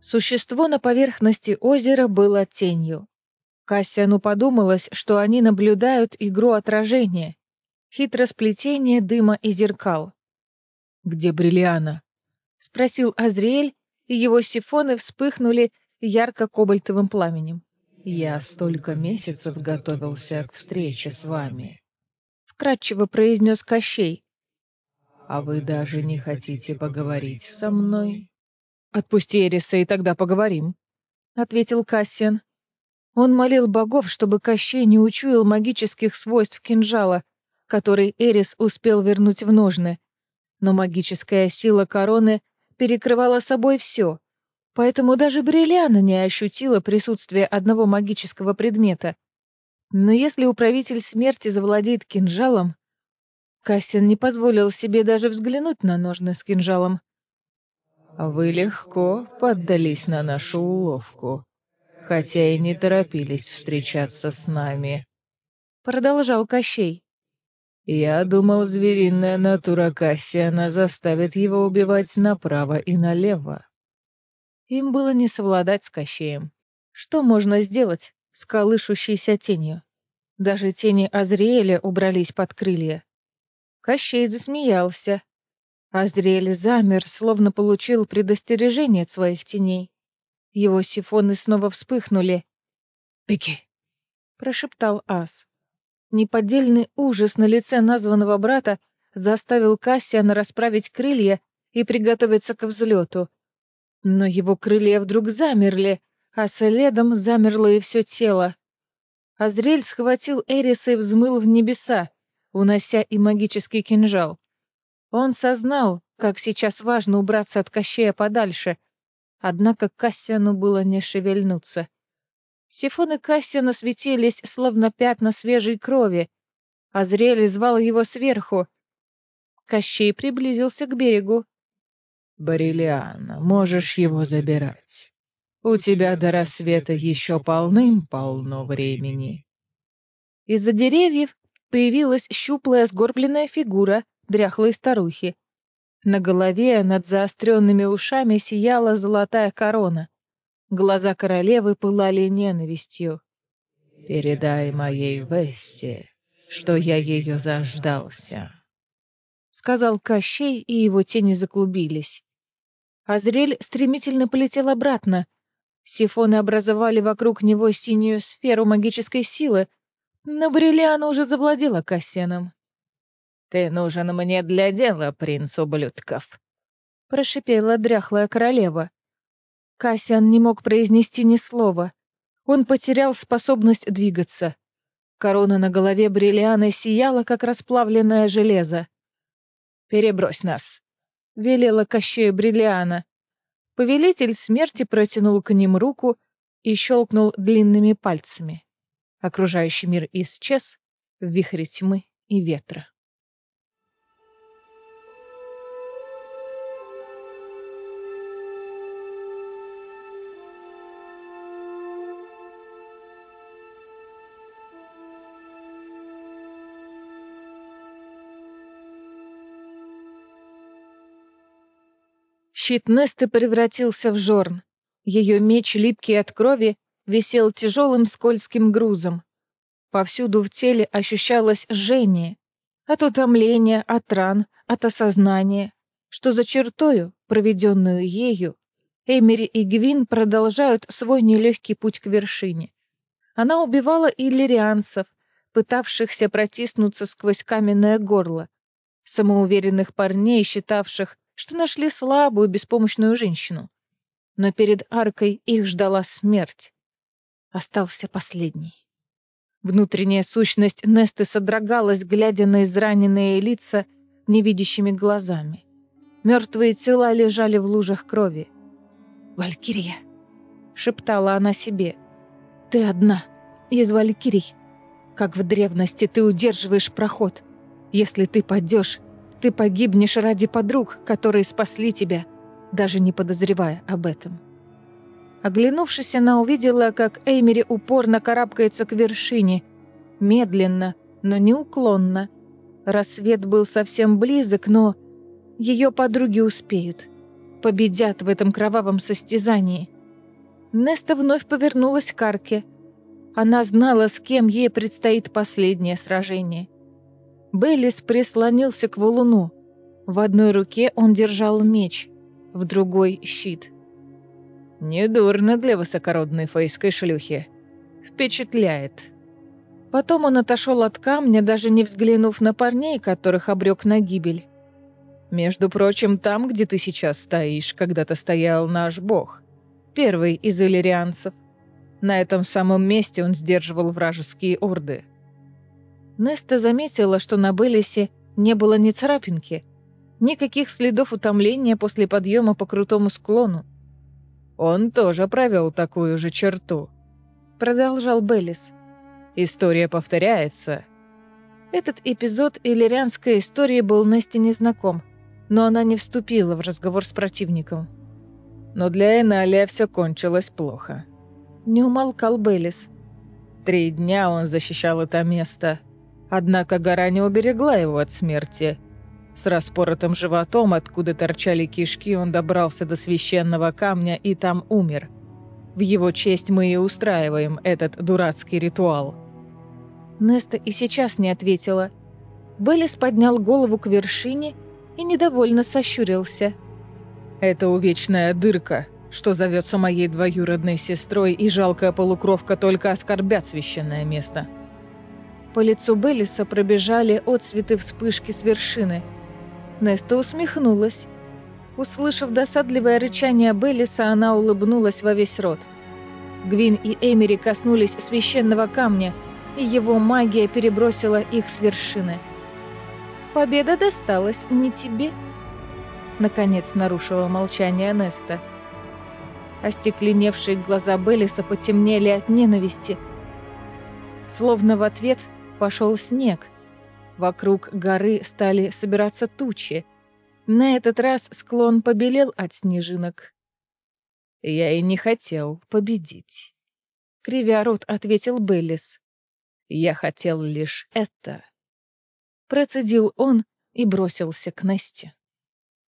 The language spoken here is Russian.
Существо на поверхности озера было тенью. Кассиану подумалось, что они наблюдают игру отражения, хитросплетение дыма и зеркал. «Где Бриллиана?» — спросил Азриэль, и его сифоны вспыхнули ярко-кобальтовым пламенем. «Я столько месяцев готовился к встрече с вами», — вкратчиво произнес Кощей. «а вы даже не хотите поговорить со мной?» «Отпусти Эриса, и тогда поговорим», — ответил Кассиан. Он молил богов, чтобы Кощей не учуял магических свойств кинжала, который Эрис успел вернуть в ножны. Но магическая сила короны перекрывала собой все, поэтому даже Бриллиана не ощутила присутствие одного магического предмета. Но если управитель смерти завладеет кинжалом, Кассиан не позволил себе даже взглянуть на ножны с кинжалом. «Вы легко поддались на нашу уловку, хотя и не торопились встречаться с нами», — продолжал Кощей. «Я думал, звериная натура Кассиана заставит его убивать направо и налево». Им было не совладать с Кощеем. Что можно сделать с колышущейся тенью? Даже тени Азриэля убрались под крылья. Кощей засмеялся. Азриэль замер, словно получил предостережение от своих теней. Его сифоны снова вспыхнули. «Беги!» — прошептал Аз. Неподдельный ужас на лице названного брата заставил Кассиана расправить крылья и приготовиться к взлету. Но его крылья вдруг замерли, а следом замерло и все тело. Азриэль схватил Эриса и взмыл в небеса, унося и магический кинжал. Он сознал, как сейчас важно убраться от Кощея подальше, однако Кассиану было не шевельнуться. Сифоны Кассиана светились, словно пятна свежей крови. Азриэль звал его сверху. Кощей приблизился к берегу. «Бриллиана, можешь его забирать. У тебя до рассвета еще полным-полно времени». Из-за деревьев появилась щуплая сгорбленная фигура дряхлой старухи. На голове над заостренными ушами сияла золотая корона. Глаза королевы пылали ненавистью. «Передай моей Вессе, что я ее заждался», — сказал Кощей, и его тени заклубились. Азриэль стремительно полетел обратно. Сифоны образовали вокруг него синюю сферу магической силы, но Бриллиана уже завладела Кассианом. «Ты нужен мне для дела, принц ублюдков», — прошипела дряхлая королева. Кассиан не мог произнести ни слова. Он потерял способность двигаться. Корона на голове Бриллианы сияла, как расплавленное железо. «Перебрось нас», — велела Кощею Бриллиана. Повелитель смерти протянул к ним руку и щелкнул длинными пальцами. Окружающий мир исчез в вихре тьмы и ветра. Щит Несты превратился в жорн. Ее меч, липкий от крови, висел тяжелым скользким грузом. Повсюду в теле ощущалось жжение. От утомления, от ран, от осознания, что за чертою, проведенную ею, Эмери и Гвин продолжают свой нелегкий путь к вершине. Она убивала иллирианцев, пытавшихся протиснуться сквозь каменное горло, самоуверенных парней, считавших, что нашли слабую, беспомощную женщину. Но перед аркой их ждала смерть. Остался последний. Внутренняя сущность Несты содрогалась, глядя на израненные лица невидящими глазами. Мертвые тела лежали в лужах крови. «Валькирия!» — шептала она себе. «Ты одна, из валькирий. Как в древности ты удерживаешь проход. Если ты падешь, ты погибнешь ради подруг, которые спасли тебя, даже не подозревая об этом». Оглянувшись, она увидела, как Эймери упорно карабкается к вершине. Медленно, но неуклонно. Рассвет был совсем близок, но ее подруги успеют. Победят в этом кровавом состязании. Неста вновь повернулась к арке. Она знала, с кем ей предстоит последнее сражение. Бейлис прислонился к валуну. В одной руке он держал меч, в другой — щит. Недурно для высокородной фейской шлюхи. Впечатляет. Потом он отошел от камня, даже не взглянув на парней, которых обрек на гибель. Между прочим, там, где ты сейчас стоишь, когда-то стоял наш бог, первый из иллирианцев. На этом самом месте он сдерживал вражеские орды. Неста заметила, что на Белисе не было ни царапинки, никаких следов утомления после подъема по крутому склону. Он тоже провел такую же черту, Продолжал Белис. История повторяется. Этот эпизод иллирианской истории был Несте незнаком, но она не вступила в разговор с противником. Но для Эналия все кончилось плохо. Не умолкал Белис. 3 дня он защищал это место, однако гора не уберегла его от смерти. С распоротым животом, откуда торчали кишки, он добрался до священного камня и там умер. В его честь мы и устраиваем этот дурацкий ритуал. Неста и сейчас не ответила. Белис поднял голову к вершине и недовольно сощурился. Это увечная дырка, что зовется моей двоюродной сестрой, и жалкая полукровка только оскорбят священное место. По лицу Белиса пробежали отсветы вспышки с вершины. Неста усмехнулась. Услышав досадливое рычание Белиса, она улыбнулась во весь рот. Гвин и Эмери коснулись священного камня, и его магия перебросила их с вершины. «Победа досталась не тебе», — наконец нарушила молчание Неста. Остекленевшие глаза Белиса потемнели от ненависти. Словно в ответ пошел снег. Вокруг горы стали собираться тучи. На этот раз склон побелел от снежинок. «Я и не хотел победить», — кривя рот ответил Беллис. «Я хотел лишь это». Процедил он и бросился к Несте.